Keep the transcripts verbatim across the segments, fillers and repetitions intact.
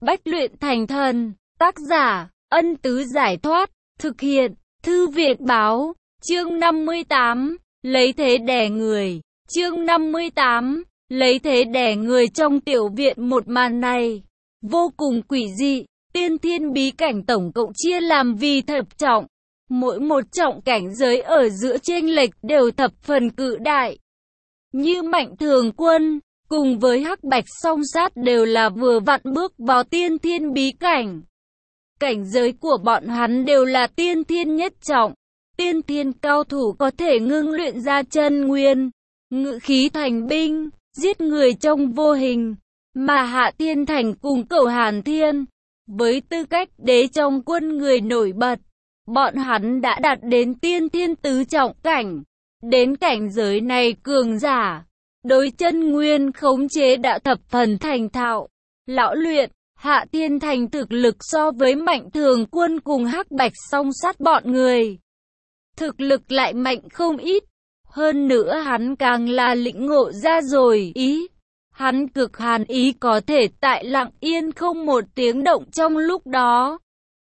Bách luyện thành thần. Tác giả, Ân Tứ Giải Thoát. Thực hiện, Thư Việt Báo. Chương năm mươi tám. Lấy thế đè người. Chương năm mươi tám. Lấy thế đè người. Trong tiểu viện một màn này vô cùng quỷ dị. Tiên thiên bí cảnh tổng cộng chia làm vì thập trọng. Mỗi một trọng cảnh giới ở giữa chênh lệch đều thập phần cự đại. Như Mạnh Thường Quân cùng với Hắc Bạch Song Sát đều là vừa vặn bước vào tiên thiên bí cảnh. Cảnh giới của bọn hắn đều là tiên thiên nhất trọng. Tiên thiên cao thủ có thể ngưng luyện ra chân nguyên, ngự khí thành binh, giết người trong vô hình. Mà Hạ Thiên Thành cùng Cẩu Hàn Thiên, với tư cách đế trong quân người nổi bật, bọn hắn đã đạt đến tiên thiên tứ trọng cảnh. Đến cảnh giới này cường giả, đối chân nguyên khống chế đã thập phần thành thạo. Lão luyện, Hạ Thiên Thành thực lực so với Mạnh Thường Quân cùng Hắc Bạch Song Sát bọn người, thực lực lại mạnh không ít. Hơn nữa hắn càng là lĩnh ngộ ra rồi ý. Hắn cực hàn ý có thể tại lặng yên không một tiếng động trong lúc đó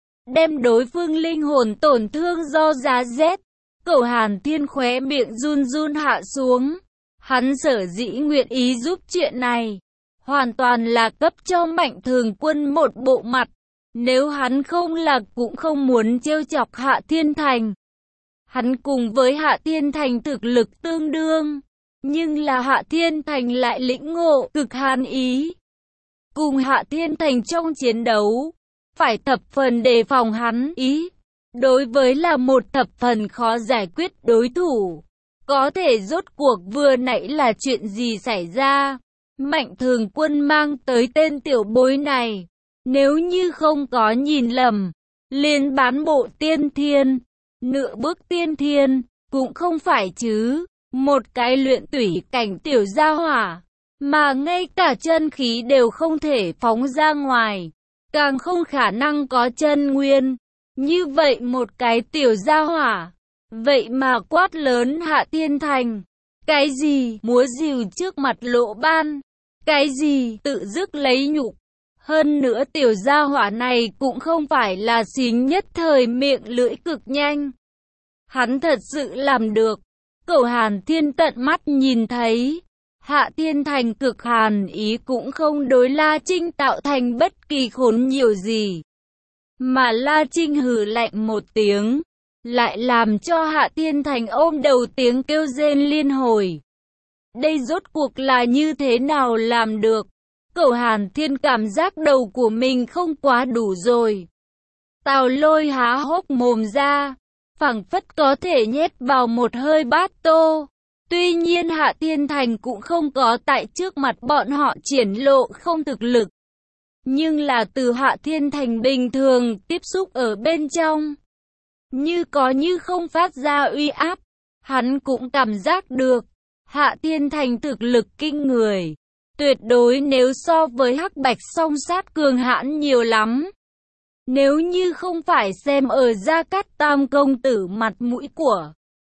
đem đối phương linh hồn tổn thương do giá rét. Cẩu Hàn Thiên khóe miệng run run hạ xuống. Hắn sở dĩ nguyện ý giúp chuyện này, hoàn toàn là cấp cho Mạnh Thường Quân một bộ mặt. Nếu hắn không là cũng không muốn trêu chọc Hạ Thiên Thành. Hắn cùng với Hạ Thiên Thành thực lực tương đương, nhưng là Hạ Thiên Thành lại lĩnh ngộ cực hàn ý. Cùng Hạ Thiên Thành trong chiến đấu, phải thập phần đề phòng hắn ý. Đối với là một thập phần khó giải quyết đối thủ. Có thể rốt cuộc vừa nãy là chuyện gì xảy ra? Mạnh Thường Quân mang tới tên tiểu bối này, nếu như không có nhìn lầm, liền bán bộ tiên thiên, nửa bước tiên thiên, cũng không phải chứ. Một cái luyện tủy cảnh tiểu gia hỏa, mà ngay cả chân khí đều không thể phóng ra ngoài, càng không khả năng có chân nguyên. Như vậy một cái tiểu gia hỏa, vậy mà quát lớn Hạ Thiên Thành. Cái gì múa rìu trước mặt lộ ban, cái gì tự dứt lấy nhục. Hơn nữa tiểu gia hỏa này cũng không phải là xính nhất thời miệng lưỡi cực nhanh. Hắn thật sự làm được. Cẩu Hàn Thiên tận mắt nhìn thấy, Hạ Thiên Thành cực hàn ý cũng không đối La Trinh tạo thành bất kỳ khốn nhiều gì. Mà La Trinh hừ lạnh một tiếng, lại làm cho Hạ Thiên Thành ôm đầu tiếng kêu rên liên hồi. Đây rốt cuộc là như thế nào làm được? Cẩu Hàn Thiên cảm giác đầu của mình không quá đủ rồi. Tào Lôi há hốc mồm ra, phảng phất có thể nhét vào một hơi bát tô. Tuy nhiên Hạ Thiên Thành cũng không có tại trước mặt bọn họ triển lộ không thực lực. Nhưng là từ Hạ Thiên Thành bình thường tiếp xúc ở bên trong, như có như không phát ra uy áp. Hắn cũng cảm giác được, Hạ Thiên Thành thực lực kinh người. Tuyệt đối nếu so với Hắc Bạch Song Sát cường hãn nhiều lắm. Nếu như không phải xem ở Gia Cát Tam công tử mặt mũi của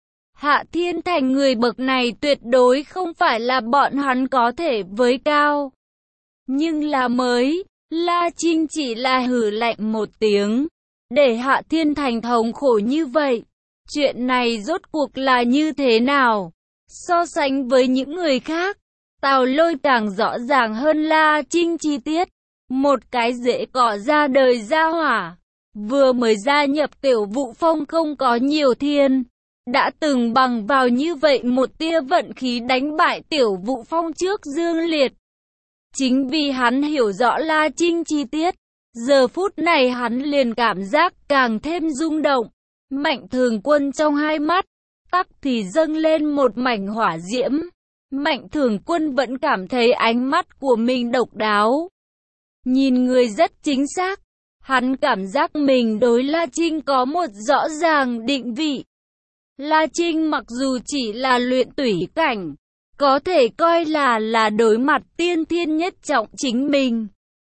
Hạ Thiên Thành, người bậc này tuyệt đối không phải là bọn hắn có thể với cao. Nhưng là mới, La Trinh chỉ là hừ lạnh một tiếng, để Hạ Thiên Thành thống khổ như vậy. Chuyện này rốt cuộc là như thế nào? So sánh với những người khác, Tào Lôi càng rõ ràng hơn La Trinh chi tiết. Một cái dễ cỏ ra đời gia hỏa, vừa mới gia nhập Tiểu Vũ Phong không có nhiều thiên, đã từng bằng vào như vậy một tia vận khí đánh bại Tiểu Vũ Phong trước Dương Liệt. Chính vì hắn hiểu rõ La Trinh chi tiết, giờ phút này hắn liền cảm giác càng thêm rung động. Mạnh Thường Quân trong hai mắt, tắc thì dâng lên một mảnh hỏa diễm. Mạnh Thường Quân vẫn cảm thấy ánh mắt của mình độc đáo. Nhìn người rất chính xác, hắn cảm giác mình đối La Trinh có một rõ ràng định vị. La Trinh mặc dù chỉ là luyện tủy cảnh, có thể coi là là đối mặt tiên thiên nhất trọng chính mình.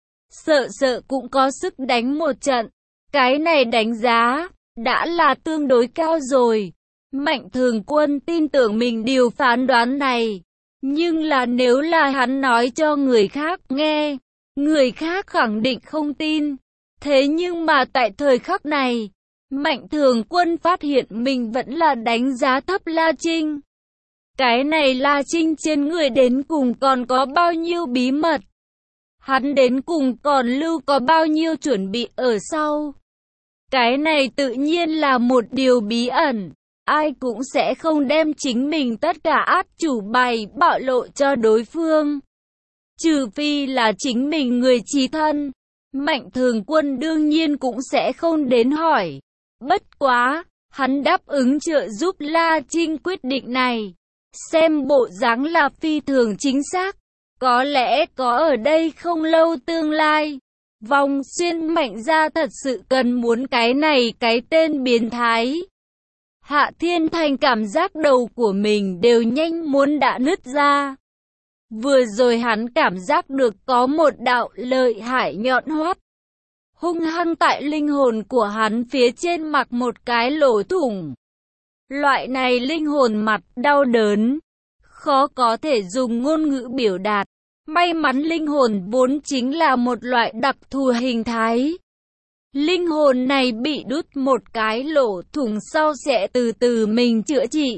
Sợ sợ cũng có sức đánh một trận, cái này đánh giá, đã là tương đối cao rồi. Mạnh Thường Quân tin tưởng mình điều phán đoán này, nhưng là nếu là hắn nói cho người khác nghe, người khác khẳng định không tin. Thế nhưng mà tại thời khắc này, Mạnh Thường Quân phát hiện mình vẫn là đánh giá thấp La Trinh. Cái này La Trinh trên người đến cùng còn có bao nhiêu bí mật? Hắn đến cùng còn lưu có bao nhiêu chuẩn bị ở sau? Cái này tự nhiên là một điều bí ẩn. Ai cũng sẽ không đem chính mình tất cả át chủ bài bạo lộ cho đối phương. Trừ phi là chính mình người chí thân. Mạnh Thường Quân đương nhiên cũng sẽ không đến hỏi. Bất quá, hắn đáp ứng trợ giúp La Trinh quyết định này. Xem bộ dáng là phi thường chính xác. Có lẽ có ở đây không lâu tương lai. Vòng Xuyên Mạnh gia thật sự cần muốn cái này cái tên biến thái. Hạ Thiên Thành cảm giác đầu của mình đều nhanh muốn đã nứt ra. Vừa rồi hắn cảm giác được có một đạo lợi hại nhọn hoắt hung hăng tại linh hồn của hắn phía trên mặc một cái lỗ thủng. Loại này linh hồn mặt đau đớn, khó có thể dùng ngôn ngữ biểu đạt. May mắn linh hồn vốn chính là một loại đặc thù hình thái. Linh hồn này bị đút một cái lỗ thủng sau sẽ từ từ mình chữa trị.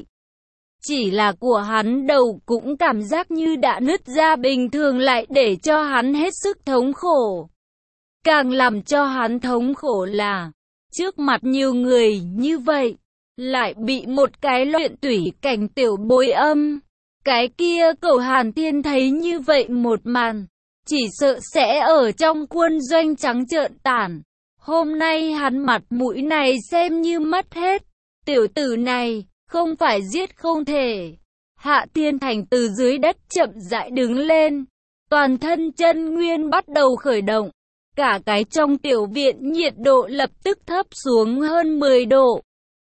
Chỉ là của hắn đầu cũng cảm giác như đã nứt ra bình thường lại để cho hắn hết sức thống khổ. Càng làm cho hắn thống khổ là, trước mặt nhiều người như vậy, lại bị một cái luyện tủy cảnh tiểu bối âm. Cái kia Cẩu Hàn Thiên thấy như vậy một màn, chỉ sợ sẽ ở trong quân doanh trắng trợn tản. Hôm nay hắn mặt mũi này xem như mất hết. Tiểu tử này, không phải giết không thể. Hạ Thiên Thành từ dưới đất chậm rãi đứng lên. Toàn thân chân nguyên bắt đầu khởi động. Cả cái trong tiểu viện nhiệt độ lập tức thấp xuống hơn mười độ.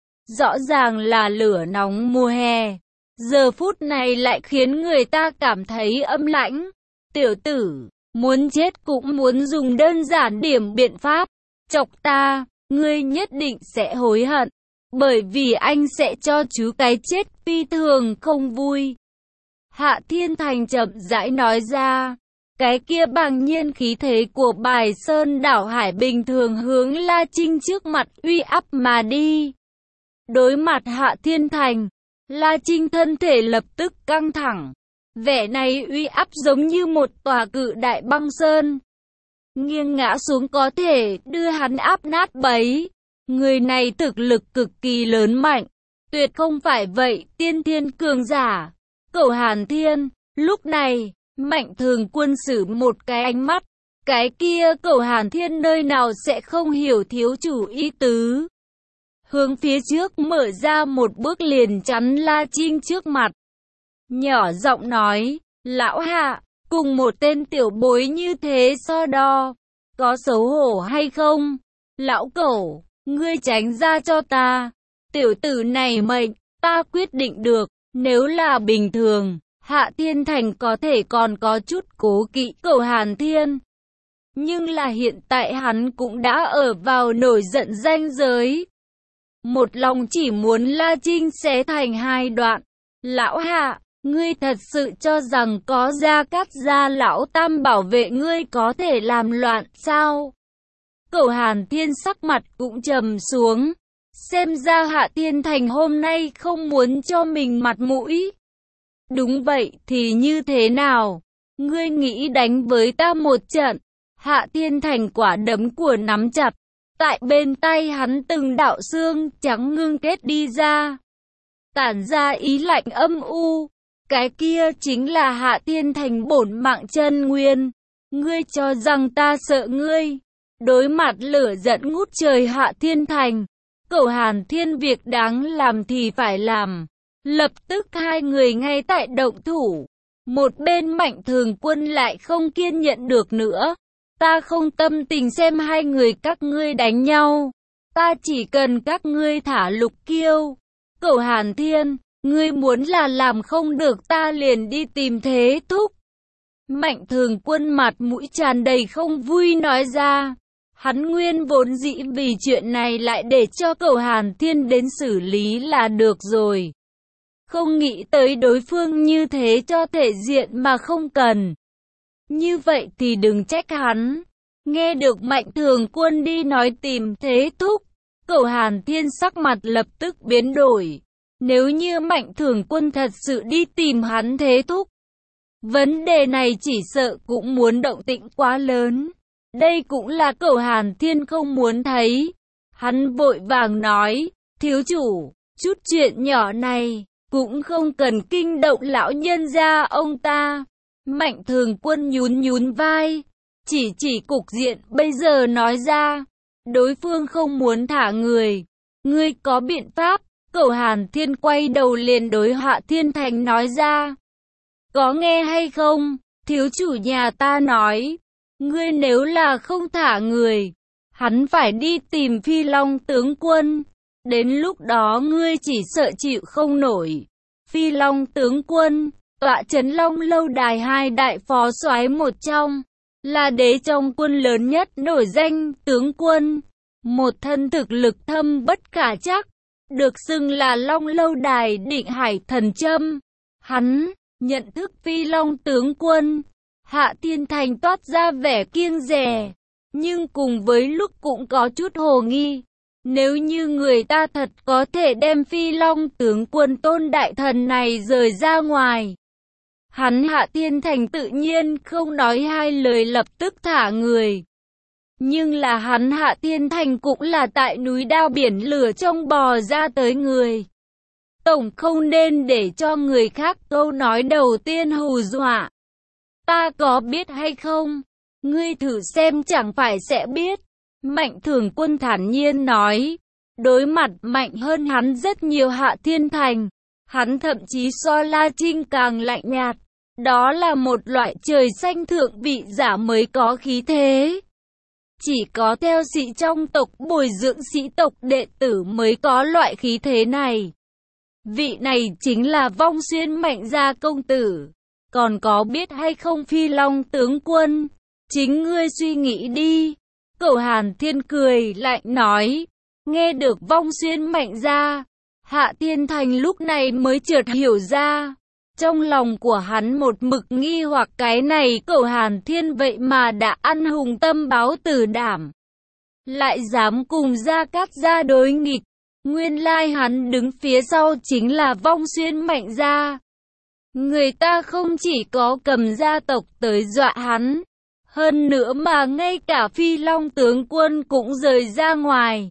Rõ ràng là lửa nóng mùa hè. Giờ phút này lại khiến người ta cảm thấy âm lãnh. Tiểu tử, muốn chết cũng muốn dùng đơn giản điểm biện pháp. Chọc ta, ngươi nhất định sẽ hối hận. Bởi vì anh sẽ cho chú cái chết phi thường không vui. Hạ Thiên Thành chậm rãi nói ra. Cái kia bàng nhiên khí thế của Bài Sơn đảo hải bình thường hướng La Trinh trước mặt uy áp mà đi. Đối mặt Hạ Thiên Thành, La Trinh thân thể lập tức căng thẳng. Vẻ này uy áp giống như một tòa cự đại băng sơn. Nghiêng ngã xuống có thể đưa hắn áp nát bấy. Người này thực lực cực kỳ lớn mạnh. Tuyệt không phải vậy tiên thiên cường giả. Cẩu Hàn Thiên, lúc này, Mạnh Thường Quân sử một cái ánh mắt. Cái kia Cẩu Hàn Thiên nơi nào sẽ không hiểu thiếu chủ ý tứ. Hướng phía trước mở ra một bước liền chắn La Trinh trước mặt. Nhỏ giọng nói, lão Hạ, cùng một tên tiểu bối như thế so đo, có xấu hổ hay không? Lão Cẩu, ngươi tránh ra cho ta. Tiểu tử này mệnh, ta quyết định được. Nếu là bình thường, Hạ Thiên Thành có thể còn có chút cố kỵ Cẩu Hàn Thiên. Nhưng là hiện tại hắn cũng đã ở vào nổi giận ranh giới. Một lòng chỉ muốn La Trinh xé thành hai đoạn. Lão Hạ, ngươi thật sự cho rằng có Gia Cát Gia lão tam bảo vệ ngươi có thể làm loạn sao? Cẩu Hàn Thiên sắc mặt cũng trầm xuống. Xem ra Hạ Thiên Thành hôm nay không muốn cho mình mặt mũi. Đúng vậy thì như thế nào? Ngươi nghĩ đánh với ta một trận? Hạ Thiên Thành quả đấm của nắm chặt. Tại bên tay hắn từng đạo xương trắng ngưng kết đi ra. Tản ra ý lạnh âm u. Cái kia chính là Hạ Thiên Thành bổn mạng chân nguyên. Ngươi cho rằng ta sợ ngươi. Đối mặt lửa giận ngút trời Hạ Thiên Thành. Cẩu Hàn Thiên việc đáng làm thì phải làm. Lập tức hai người ngay tại động thủ. Một bên Mạnh Thường Quân lại không kiên nhẫn được nữa. Ta không tâm tình xem hai người các ngươi đánh nhau. Ta chỉ cần các ngươi thả Lục Kiêu. Cẩu Hàn Thiên, ngươi muốn là làm không được ta liền đi tìm Thế Thúc. Mạnh Thường Quân mặt mũi tràn đầy không vui nói ra. Hắn nguyên vốn dĩ vì chuyện này lại để cho Cẩu Hàn Thiên đến xử lý là được rồi. Không nghĩ tới đối phương như thế cho thể diện mà không cần. Như vậy thì đừng trách hắn. Nghe được Mạnh Thường Quân đi nói tìm Thế Thúc, Cẩu Hàn Thiên sắc mặt lập tức biến đổi. Nếu như Mạnh Thường Quân thật sự đi tìm hắn Thế Thúc, vấn đề này chỉ sợ cũng muốn động tĩnh quá lớn. Đây cũng là Cẩu Hàn Thiên không muốn thấy. Hắn vội vàng nói, thiếu chủ, chút chuyện nhỏ này, cũng không cần kinh động lão nhân gia ông ta. Mạnh Thường Quân nhún nhún vai, chỉ chỉ cục diện bây giờ nói ra, đối phương không muốn thả người. Ngươi có biện pháp? Cẩu Hàn Thiên quay đầu liền đối Hạ Thiên Thành nói ra. Có nghe hay không? Thiếu chủ nhà ta nói, ngươi nếu là không thả người, hắn phải đi tìm Phi Long tướng quân. Đến lúc đó ngươi chỉ sợ chịu không nổi. Phi Long tướng quân, tọa trấn Long lâu đài hai đại phó soái một trong, là đế trong quân lớn nhất nổi danh tướng quân, một thân thực lực thâm bất khả chắc, được xưng là Long lâu đài định hải thần châm. Hắn nhận thức Phi Long tướng quân. Hạ Thiên Thành toát ra vẻ kiêng dè, nhưng cùng với lúc cũng có chút hồ nghi. Nếu như người ta thật có thể đem Phi Long tướng quân Tôn đại thần này rời ra ngoài, hắn Hạ Thiên Thành tự nhiên không nói hai lời lập tức thả người. Nhưng là hắn Hạ Thiên Thành cũng là tại núi đao biển lửa trong bò ra tới người. Tổng không nên để cho người khác câu nói đầu tiên hù dọa. Ta có biết hay không? Ngươi thử xem chẳng phải sẽ biết. Mạnh Thường Quân thản nhiên nói. Đối mặt mạnh hơn hắn rất nhiều Hạ Thiên Thành, hắn thậm chí so La Trinh càng lạnh nhạt. Đó là một loại trời xanh thượng vị giả mới có khí thế. Chỉ có theo sĩ trong tộc bồi dưỡng sĩ tộc đệ tử mới có loại khí thế này. Vị này chính là Vong Xuyên Mạnh gia công tử. Còn có biết hay không Phi Long tướng quân? Chính ngươi suy nghĩ đi. Cẩu Hàn Thiên cười lạnh nói. Nghe được Vong Xuyên Mạnh gia, Hạ Thiên Thành lúc này mới chợt hiểu ra. Trong lòng của hắn một mực nghi hoặc cái này Cẩu Hàn Thiên vậy mà đã ăn hùng tâm báo tử đảm, lại dám cùng Gia Cát gia đối nghịch. Nguyên lai hắn đứng phía sau chính là Vong Xuyên Mạnh gia. Người ta không chỉ có cầm gia tộc tới dọa hắn, hơn nữa mà ngay cả Phi Long tướng quân cũng rời ra ngoài.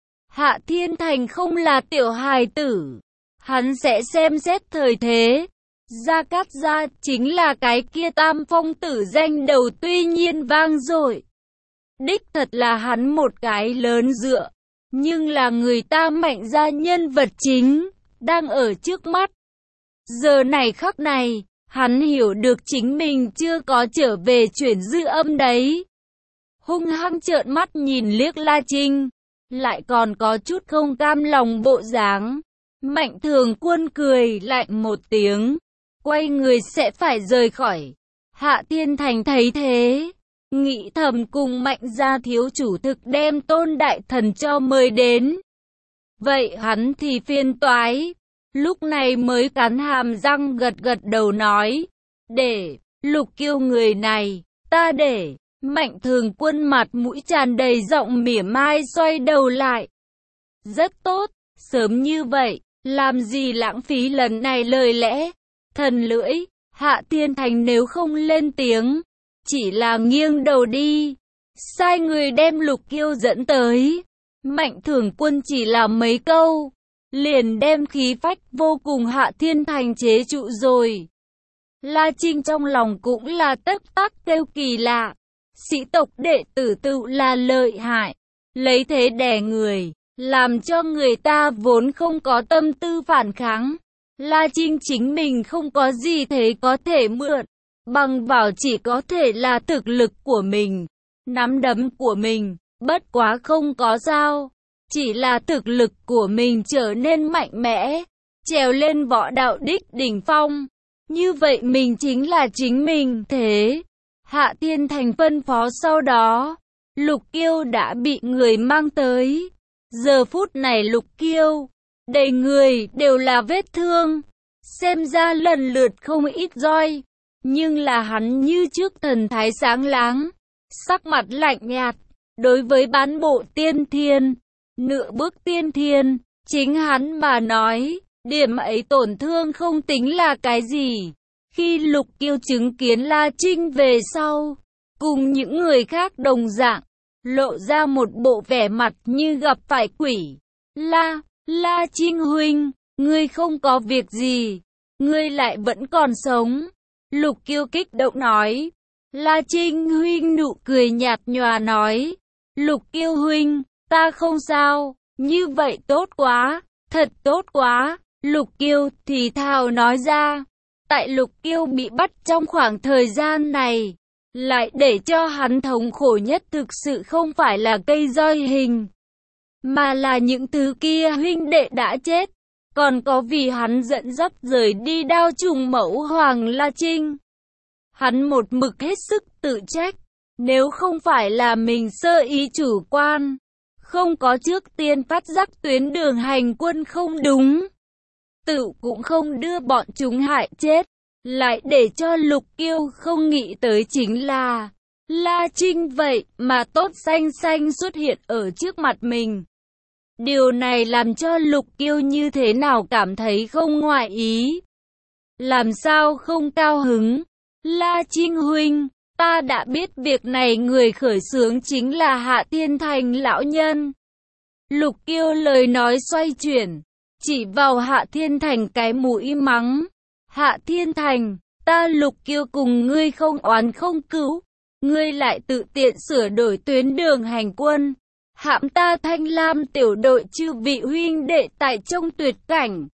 Hạ Thiên Thành không là tiểu hài tử, hắn sẽ xem xét thời thế. Gia Cát gia chính là cái kia tam phong tử danh đầu tuy nhiên vang dội. Đích thật là hắn một cái lớn dựa, nhưng là người ta Mạnh gia nhân vật chính, đang ở trước mắt. Giờ này khắc này, hắn hiểu được chính mình chưa có trở về chuyển dư âm đấy. Hung hăng trợn mắt nhìn liếc La Trinh, lại còn có chút không cam lòng bộ dáng. Mạnh Thường Quân cười lạnh một tiếng, quay người sẽ phải rời khỏi. Hạ Thiên Thành thấy thế, nghĩ thầm cùng Mạnh gia thiếu chủ thực đem Tôn đại thần cho mời đến. Vậy hắn thì phiền toái. Lúc này mới cắn hàm răng gật gật đầu nói. Để, Lục Kiêu người này, ta để. Mạnh Thường Quân mặt mũi tràn đầy giọng mỉa mai xoay đầu lại. Rất tốt, sớm như vậy, làm gì lãng phí lần này lời lẽ. Thần lưỡi, Hạ Thiên Thành nếu không lên tiếng, chỉ là nghiêng đầu đi, sai người đem Lục Kiêu dẫn tới. Mạnh Thường Quân chỉ là mấy câu, liền đem khí phách vô cùng Hạ Thiên Thành chế trụ rồi. La Trinh trong lòng cũng là tất tắc kêu kỳ lạ. Sĩ tộc đệ tử tự là lợi hại, lấy thế đè người, làm cho người ta vốn không có tâm tư phản kháng. La Trinh chính mình không có gì thế có thể mượn, bằng vào chỉ có thể là thực lực của mình, nắm đấm của mình, bất quá không có sao. Chỉ là thực lực của mình trở nên mạnh mẽ, trèo lên võ đạo đích đỉnh phong. Như vậy mình chính là chính mình thế. Hạ Thiên Thành phân phó sau đó, Lục Kiêu đã bị người mang tới. Giờ phút này Lục Kiêu, đầy người đều là vết thương, xem ra lần lượt không ít roi. nhưng là hắn như trước thần thái sáng láng, sắc mặt lạnh nhạt. Đối với bán bộ tiên thiên, nửa bước tiên thiên, chính hắn mà nói, điểm ấy tổn thương không tính là cái gì. Khi Lục Kiêu chứng kiến La Trinh về sau, cùng những người khác đồng dạng, lộ ra một bộ vẻ mặt như gặp phải quỷ. La, La Trinh huynh, ngươi không có việc gì, ngươi lại vẫn còn sống. Lục Kiêu kích động nói. La Trinh huynh nụ cười nhạt nhòa nói. Lục Kiêu huynh, ta không sao, như vậy tốt quá, thật tốt quá. Lục Kiêu thì thào nói ra. Tại Lục Kiêu bị bắt trong khoảng thời gian này, lại để cho hắn thống khổ nhất thực sự không phải là cây roi hình, mà là những thứ kia huynh đệ đã chết, còn có vì hắn dẫn dắt rời đi đao trùng mẫu Hoàng La Trinh. Hắn một mực hết sức tự trách, nếu không phải là mình sơ ý chủ quan, không có trước tiên phát giác tuyến đường hành quân không đúng, tự cũng không đưa bọn chúng hại chết. Lại để cho Lục Kiêu không nghĩ tới chính là La Trinh vậy mà tốt xanh xanh xuất hiện ở trước mặt mình. Điều này làm cho Lục Kiêu như thế nào cảm thấy không ngoại ý. Làm sao không cao hứng. La Trinh huynh, ta đã biết việc này người khởi xướng chính là Hạ Thiên Thành lão nhân. Lục Kiêu lời nói xoay chuyển, chỉ vào Hạ Thiên Thành cái mũi mắng. Hạ Thiên Thành, ta Lục Kiêu cùng ngươi không oán không cữu, ngươi lại tự tiện sửa đổi tuyến đường hành quân, hãm ta Thanh Lam tiểu đội chư vị huynh đệ tại trong tuyệt cảnh.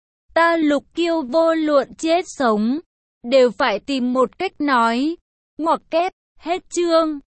Ta Lục Kiêu vô luận chết sống, đều phải tìm một cách nói. Ngoặc kép, hết chương.